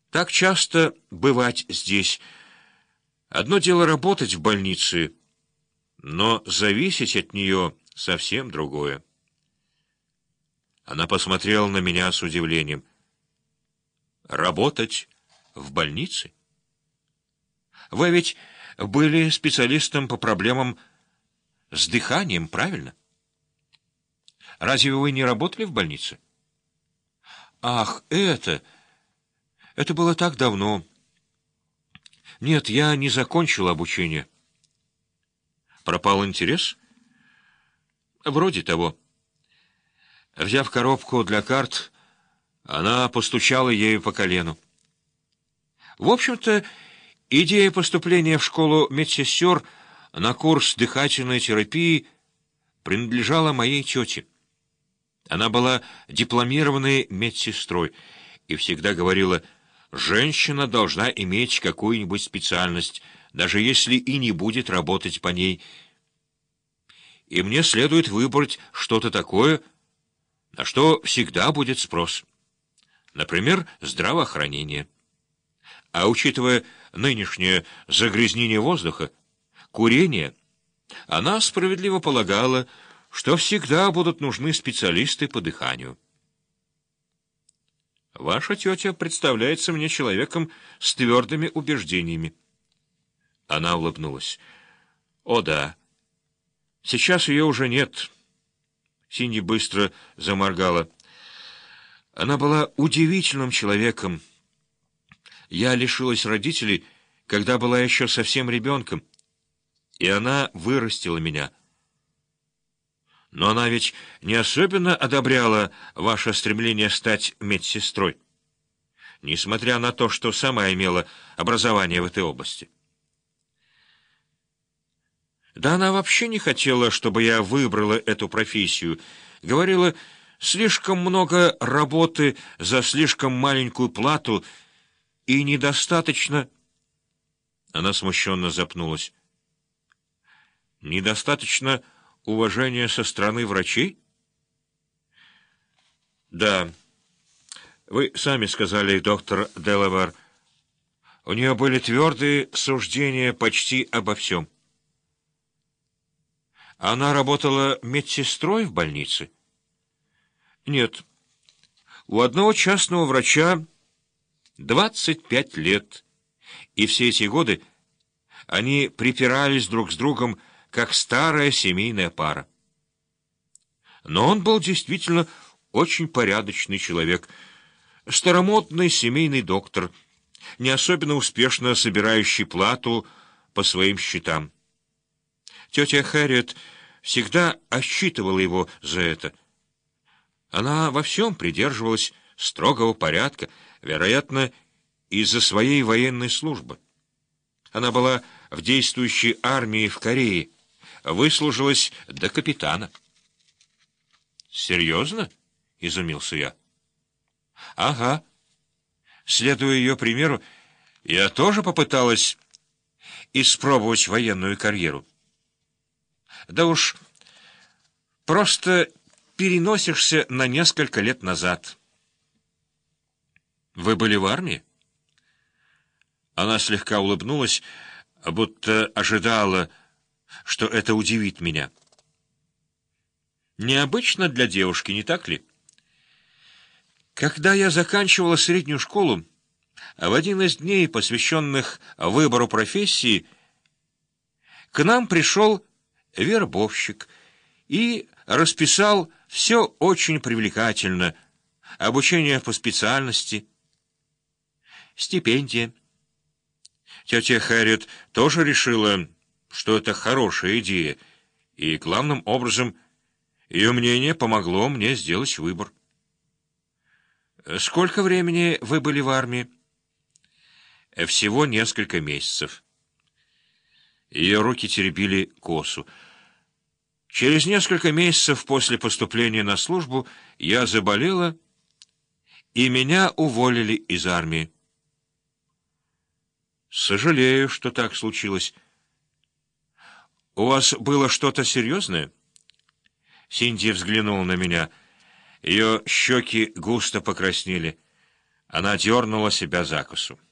Так часто бывать здесь. Одно дело работать в больнице, но зависеть от нее совсем другое. Она посмотрела на меня с удивлением. Работать в больнице? Вы ведь были специалистом по проблемам с дыханием, правильно? Разве вы не работали в больнице? Ах, это было так давно. Нет, я не закончил обучение. Пропал интерес? Вроде того. Взяв коробку для карт, она постучала ею по колену. В общем-то, идея поступления в школу медсестер на курс дыхательной терапии принадлежала моей тете. Она была дипломированной медсестрой и всегда говорила: женщина должна иметь какую-нибудь специальность, даже если и не будет работать по ней. И мне следует выбрать что-то такое, на что всегда будет спрос. Например, здравоохранение. А учитывая нынешнее загрязнение воздуха, курение, она справедливо полагала, что всегда будут нужны специалисты по дыханию. Ваша тетя представляется мне человеком с твердыми убеждениями. Она улыбнулась. О да, сейчас ее уже нет. Синди быстро заморгала. Она была удивительным человеком. Я лишилась родителей, когда была еще совсем ребенком, и она вырастила меня. Но она ведь не особенно одобряла ваше стремление стать медсестрой, несмотря на то, что сама имела образование в этой области. Да она вообще не хотела, чтобы я выбрала эту профессию. Говорила, слишком много работы за слишком маленькую плату и недостаточно... Она смущенно запнулась. Недостаточно уважения со стороны врачей? Да. Вы сами сказали, доктор Делавар. У нее были твердые суждения почти обо всем. Она работала медсестрой в больнице? Нет. У одного частного врача 25 лет, и все эти годы они припирались друг с другом, как старая семейная пара. Но он был действительно очень порядочный человек, старомодный семейный доктор, не особенно успешно собирающий плату по своим счетам. Тетя Хэрриет всегда отчитывала его за это. Она во всем придерживалась строгого порядка, вероятно, из-за своей военной службы. Она была в действующей армии в Корее, выслужилась до капитана. «Серьезно?» — изумился я. «Ага. Следуя ее примеру, я тоже попыталась испробовать военную карьеру. Да уж, просто переносишься на несколько лет назад». «Вы были в армии?» Она слегка улыбнулась, будто ожидала, что это удивит меня. Необычно для девушки, не так ли? Когда я заканчивала среднюю школу, в один из дней, посвященных выбору профессии, к нам пришел вербовщик и расписал все очень привлекательно: обучение по специальности, стипендия. Тетя Хэрриет тоже решила, что это хорошая идея, и, главным образом, ее мнение помогло мне сделать выбор. «Сколько времени вы были в армии?» «Всего несколько месяцев». Ее руки теребили косу. «Через несколько месяцев после поступления на службу я заболела, и меня уволили из армии». «Сожалею, что так случилось. У вас было что-то серьезное?» Синди взглянула на меня. Ее щеки густо покраснели. Она дернула себя за косу.